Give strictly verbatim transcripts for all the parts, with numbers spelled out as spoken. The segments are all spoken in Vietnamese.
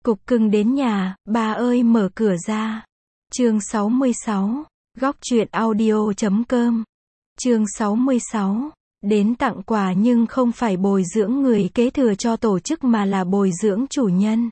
Cục cưng đến nhà, bà ơi mở cửa ra. Chương sáu mươi sáu, góc truyện audio chấm com. Chương sáu mươi sáu, đến tặng quà nhưng không phải bồi dưỡng người kế thừa cho tổ chức mà là bồi dưỡng chủ nhân.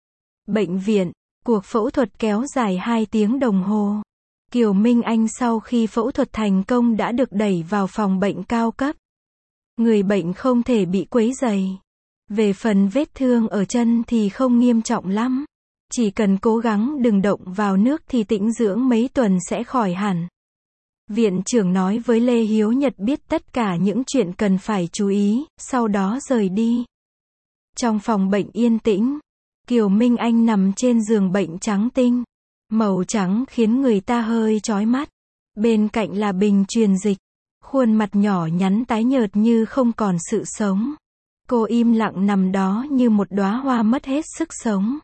Bệnh viện, cuộc phẫu thuật kéo dài hai tiếng đồng hồ. Kiều Minh Anh sau khi phẫu thuật thành công đã được đẩy vào phòng bệnh cao cấp. Người bệnh không thể bị quấy rầy. Về phần vết thương ở chân thì không nghiêm trọng lắm. Chỉ cần cố gắng đừng động vào nước thì tĩnh dưỡng mấy tuần sẽ khỏi hẳn. Viện trưởng nói với Lê Hiếu Nhật biết tất cả những chuyện cần phải chú ý, sau đó rời đi. Trong phòng bệnh yên tĩnh, Kiều Minh Anh nằm trên giường bệnh trắng tinh. Màu trắng khiến người ta hơi chói mắt. Bên cạnh là bình truyền dịch. Khuôn mặt nhỏ nhắn tái nhợt như không còn sự sống. Cô im lặng nằm đó như một đóa hoa mất hết sức sống.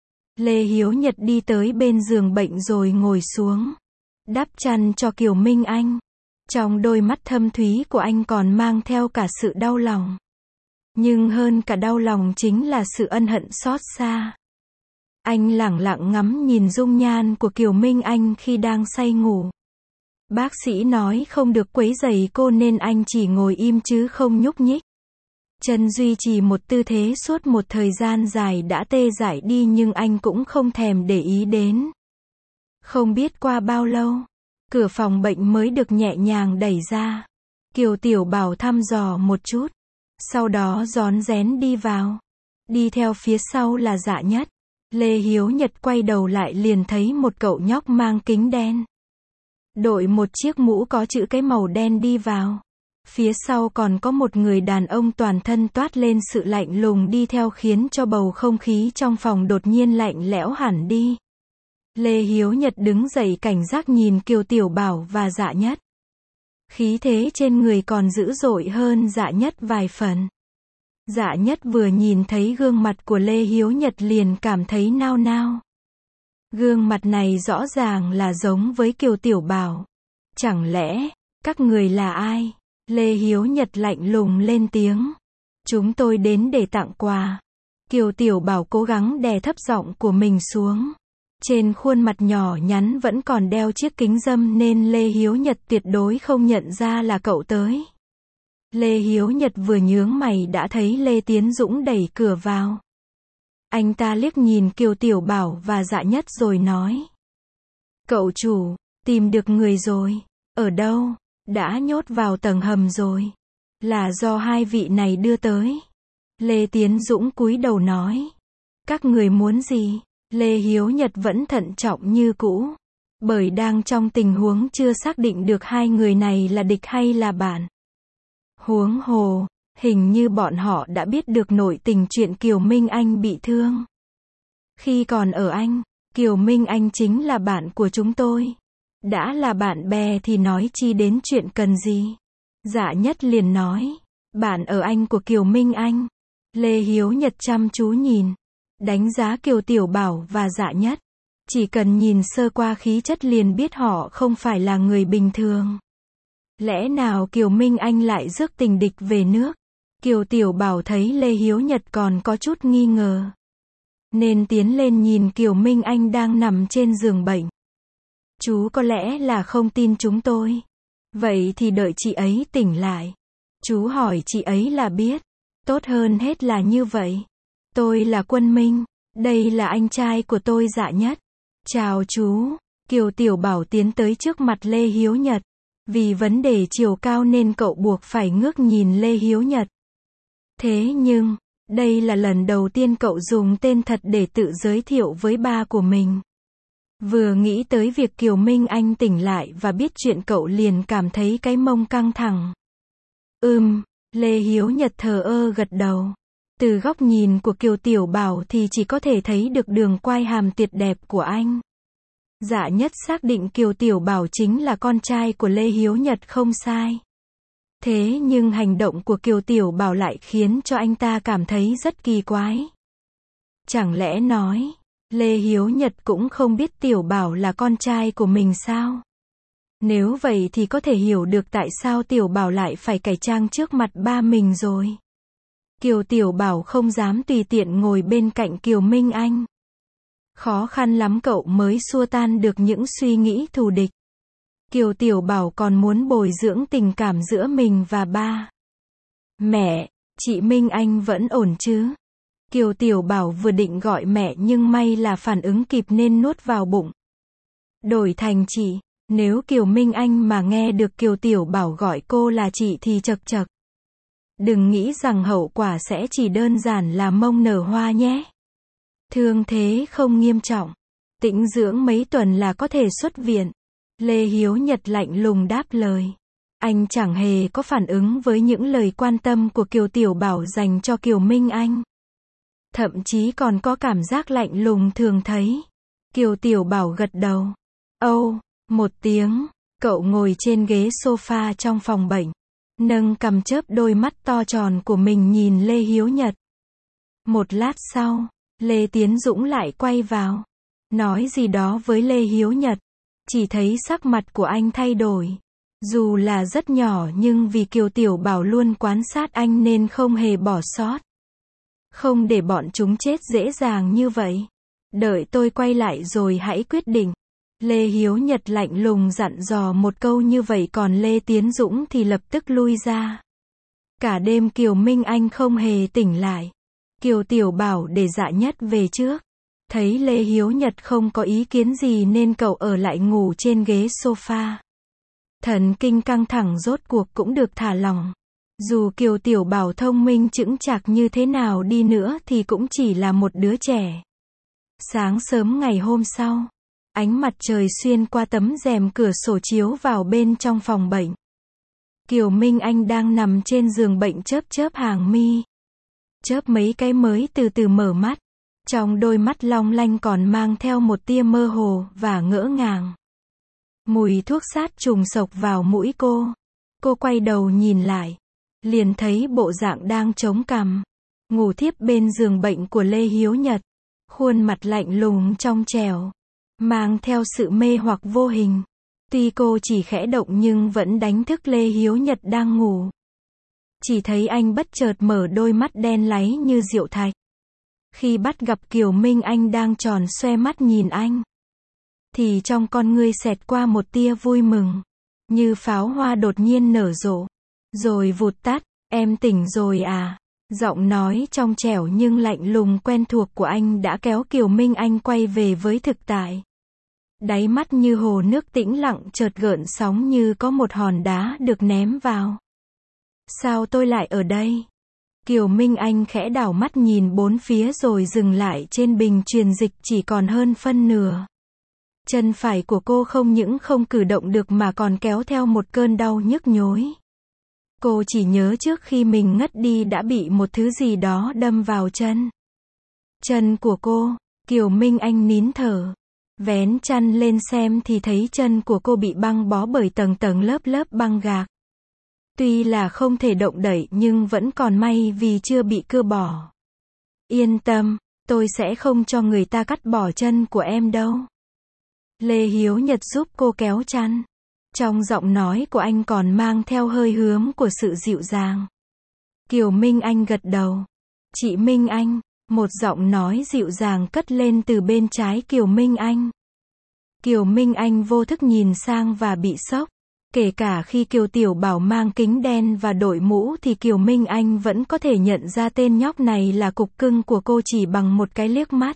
Lê Hiếu Nhật đi tới bên giường bệnh rồi ngồi xuống. Đắp chăn cho Kiều Minh Anh. Trong đôi mắt thâm thúy của anh còn mang theo cả sự đau lòng. Nhưng hơn cả đau lòng chính là sự ân hận xót xa. Anh lẳng lặng ngắm nhìn dung nhan của Kiều Minh Anh khi đang say ngủ. Bác sĩ nói không được quấy rầy cô nên anh chỉ ngồi im chứ không nhúc nhích. Chân duy trì một tư thế suốt một thời gian dài đã tê dại đi nhưng anh cũng không thèm để ý đến. Không biết qua bao lâu, cửa phòng bệnh mới được nhẹ nhàng đẩy ra. Kiều Tiểu Bảo thăm dò một chút, sau đó rón rén đi vào. Đi theo phía sau là Dạ Nhất. Lê Hiếu Nhật quay đầu lại liền thấy một cậu nhóc mang kính đen. Đội một chiếc mũ có chữ cái màu đen đi vào. Phía sau còn có một người đàn ông toàn thân toát lên sự lạnh lùng đi theo khiến cho bầu không khí trong phòng đột nhiên lạnh lẽo hẳn đi. Lê Hiếu Nhật đứng dậy cảnh giác nhìn Kiều Tiểu Bảo và Dạ Nhất. Khí thế trên người còn dữ dội hơn Dạ Nhất vài phần. Dạ Nhất vừa nhìn thấy gương mặt của Lê Hiếu Nhật liền cảm thấy nao nao. Gương mặt này rõ ràng là giống với Kiều Tiểu Bảo. Chẳng lẽ, các người là ai? Lê Hiếu Nhật lạnh lùng lên tiếng. Chúng tôi đến để tặng quà. Kiều Tiểu Bảo cố gắng đè thấp giọng của mình xuống. Trên khuôn mặt nhỏ nhắn vẫn còn đeo chiếc kính râm nên Lê Hiếu Nhật tuyệt đối không nhận ra là cậu tới. Lê Hiếu Nhật vừa nhướng mày đã thấy Lê Tiến Dũng đẩy cửa vào. Anh ta liếc nhìn Kiều Tiểu Bảo và Dạ Nhất rồi nói. Cậu chủ, tìm được người rồi. Ở đâu? Đã nhốt vào tầng hầm rồi. Là do hai vị này đưa tới. Lê Tiến Dũng cúi đầu nói. Các người muốn gì? Lê Hiếu Nhật vẫn thận trọng như cũ. Bởi đang trong tình huống chưa xác định được hai người này là địch hay là bạn. Huống hồ, hình như bọn họ đã biết được nội tình chuyện Kiều Minh Anh bị thương. Khi còn ở Anh, Kiều Minh Anh chính là bạn của chúng tôi. Đã là bạn bè thì nói chi đến chuyện cần gì. Dạ Nhất liền nói. Bạn ở Anh của Kiều Minh Anh. Lê Hiếu Nhật chăm chú nhìn. Đánh giá Kiều Tiểu Bảo và Dạ Nhất. Chỉ cần nhìn sơ qua khí chất liền biết họ không phải là người bình thường. Lẽ nào Kiều Minh Anh lại rước tình địch về nước? Kiều Tiểu Bảo thấy Lê Hiếu Nhật còn có chút nghi ngờ. Nên tiến lên nhìn Kiều Minh Anh đang nằm trên giường bệnh. Chú có lẽ là không tin chúng tôi. Vậy thì đợi chị ấy tỉnh lại. Chú hỏi chị ấy là biết. Tốt hơn hết là như vậy. Tôi là Quân Minh. Đây là anh trai của tôi Dạ Nhất. Chào chú. Kiều Tiểu Bảo tiến tới trước mặt Lê Hiếu Nhật. Vì vấn đề chiều cao nên cậu buộc phải ngước nhìn Lê Hiếu Nhật. Thế nhưng, đây là lần đầu tiên cậu dùng tên thật để tự giới thiệu với ba của mình. Vừa nghĩ tới việc Kiều Minh Anh tỉnh lại và biết chuyện cậu liền cảm thấy cái mông căng thẳng. Ừm, Lê Hiếu Nhật thờ ơ gật đầu. Từ góc nhìn của Kiều Tiểu Bảo thì chỉ có thể thấy được đường quai hàm tuyệt đẹp của anh. Dạ Nhất xác định Kiều Tiểu Bảo chính là con trai của Lê Hiếu Nhật không sai. Thế nhưng hành động của Kiều Tiểu Bảo lại khiến cho anh ta cảm thấy rất kỳ quái. Chẳng lẽ nói, Lê Hiếu Nhật cũng không biết Tiểu Bảo là con trai của mình sao? Nếu vậy thì có thể hiểu được tại sao Tiểu Bảo lại phải cải trang trước mặt ba mình rồi. Kiều Tiểu Bảo không dám tùy tiện ngồi bên cạnh Kiều Minh Anh. Khó khăn lắm cậu mới xua tan được những suy nghĩ thù địch. Kiều Tiểu Bảo còn muốn bồi dưỡng tình cảm giữa mình và ba. Mẹ, chị Minh Anh vẫn ổn chứ? Kiều Tiểu Bảo vừa định gọi mẹ nhưng may là phản ứng kịp nên nuốt vào bụng. Đổi thành chị, nếu Kiều Minh Anh mà nghe được Kiều Tiểu Bảo gọi cô là chị thì chật chật. Đừng nghĩ rằng hậu quả sẽ chỉ đơn giản là mông nở hoa nhé. Thương thế không nghiêm trọng. Tĩnh dưỡng mấy tuần là có thể xuất viện. Lê Hiếu Nhật lạnh lùng đáp lời. Anh chẳng hề có phản ứng với những lời quan tâm của Kiều Tiểu Bảo dành cho Kiều Minh Anh. Thậm chí còn có cảm giác lạnh lùng thường thấy. Kiều Tiểu Bảo gật đầu. Âu, một tiếng, cậu ngồi trên ghế sofa trong phòng bệnh. Nâng cằm chớp đôi mắt to tròn của mình nhìn Lê Hiếu Nhật. Một lát sau, Lê Tiến Dũng lại quay vào. Nói gì đó với Lê Hiếu Nhật. Chỉ thấy sắc mặt của anh thay đổi. Dù là rất nhỏ nhưng vì Kiều Tiểu Bảo luôn quan sát anh nên không hề bỏ sót. Không để bọn chúng chết dễ dàng như vậy. Đợi tôi quay lại rồi hãy quyết định. Lê Hiếu Nhật lạnh lùng dặn dò một câu như vậy còn Lê Tiến Dũng thì lập tức lui ra. Cả đêm Kiều Minh Anh không hề tỉnh lại. Kiều Tiểu Bảo để Dạ Nhất về trước. Thấy Lê Hiếu Nhật không có ý kiến gì nên cậu ở lại ngủ trên ghế sofa. Thần kinh căng thẳng rốt cuộc cũng được thả lỏng. Dù Kiều Tiểu Bảo thông minh chững chạc như thế nào đi nữa thì cũng chỉ là một đứa trẻ. Sáng sớm ngày hôm sau, ánh mặt trời xuyên qua tấm rèm cửa sổ chiếu vào bên trong phòng bệnh. Kiều Minh Anh đang nằm trên giường bệnh chớp chớp hàng mi. Chớp mấy cái mới từ từ mở mắt. Trong đôi mắt long lanh còn mang theo một tia mơ hồ và ngỡ ngàng. Mùi thuốc sát trùng sộc vào mũi cô. Cô quay đầu nhìn lại. Liền thấy bộ dạng đang chống cằm. Ngủ thiếp bên giường bệnh của Lê Hiếu Nhật. Khuôn mặt lạnh lùng trong trẻo. Mang theo sự mê hoặc vô hình. Tuy cô chỉ khẽ động nhưng vẫn đánh thức Lê Hiếu Nhật đang ngủ. Chỉ thấy anh bất chợt mở đôi mắt đen láy như rượu thạch. Khi bắt gặp Kiều Minh Anh đang tròn xoe mắt nhìn anh, thì trong con ngươi xẹt qua một tia vui mừng. Như pháo hoa đột nhiên nở rộ. Rồi vụt tắt. Em tỉnh rồi à? Giọng nói trong trẻo nhưng lạnh lùng quen thuộc của anh đã kéo Kiều Minh Anh quay về với thực tại. Đáy mắt như hồ nước tĩnh lặng chợt gợn sóng như có một hòn đá được ném vào. Sao tôi lại ở đây? Kiều Minh Anh khẽ đảo mắt nhìn bốn phía rồi dừng lại trên bình truyền dịch chỉ còn hơn phân nửa. Chân phải của cô không những không cử động được mà còn kéo theo một cơn đau nhức nhối. Cô chỉ nhớ trước khi mình ngất đi đã bị một thứ gì đó đâm vào chân. Chân của cô. Kiều Minh Anh nín thở. Vén chăn lên xem thì thấy chân của cô bị băng bó bởi tầng tầng lớp lớp băng gạc. Tuy là không thể động đậy nhưng vẫn còn may vì chưa bị cưa bỏ. Yên tâm, tôi sẽ không cho người ta cắt bỏ chân của em đâu. Lê Hiếu Nhật giúp cô kéo chăn. Trong giọng nói của anh còn mang theo hơi hướng của sự dịu dàng. Kiều Minh Anh gật đầu. Chị Minh Anh, một giọng nói dịu dàng cất lên từ bên trái Kiều Minh Anh. Kiều Minh Anh vô thức nhìn sang và bị sốc. Kể cả khi Kiều Tiểu Bảo mang kính đen và đội mũ thì Kiều Minh Anh vẫn có thể nhận ra tên nhóc này là cục cưng của cô chỉ bằng một cái liếc mắt.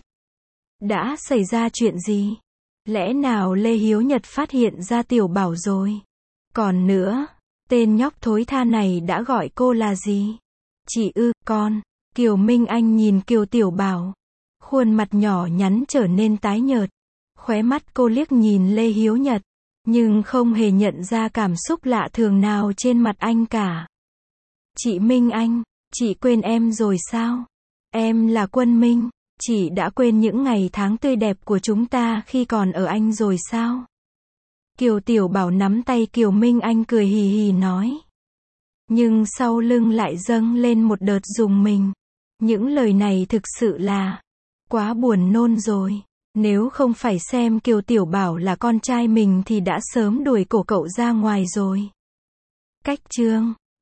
Đã xảy ra chuyện gì? Lẽ nào Lê Hiếu Nhật phát hiện ra Tiểu Bảo rồi? Còn nữa, tên nhóc thối tha này đã gọi cô là gì? Chị ư, con. Kiều Minh Anh nhìn Kiều Tiểu Bảo. Khuôn mặt nhỏ nhắn trở nên tái nhợt. Khóe mắt cô liếc nhìn Lê Hiếu Nhật. Nhưng không hề nhận ra cảm xúc lạ thường nào trên mặt anh cả. Chị Minh Anh, chị quên em rồi sao? Em là Quân Minh, chị đã quên những ngày tháng tươi đẹp của chúng ta khi còn ở Anh rồi sao? Kiều Tiểu Bảo nắm tay Kiều Minh Anh cười hì hì nói. Nhưng sau lưng lại dâng lên một đợt rùng mình. Những lời này thực sự là quá buồn nôn rồi. Nếu không phải xem Kiều Tiểu Bảo là con trai mình thì đã sớm đuổi cổ cậu ra ngoài rồi. Cách chương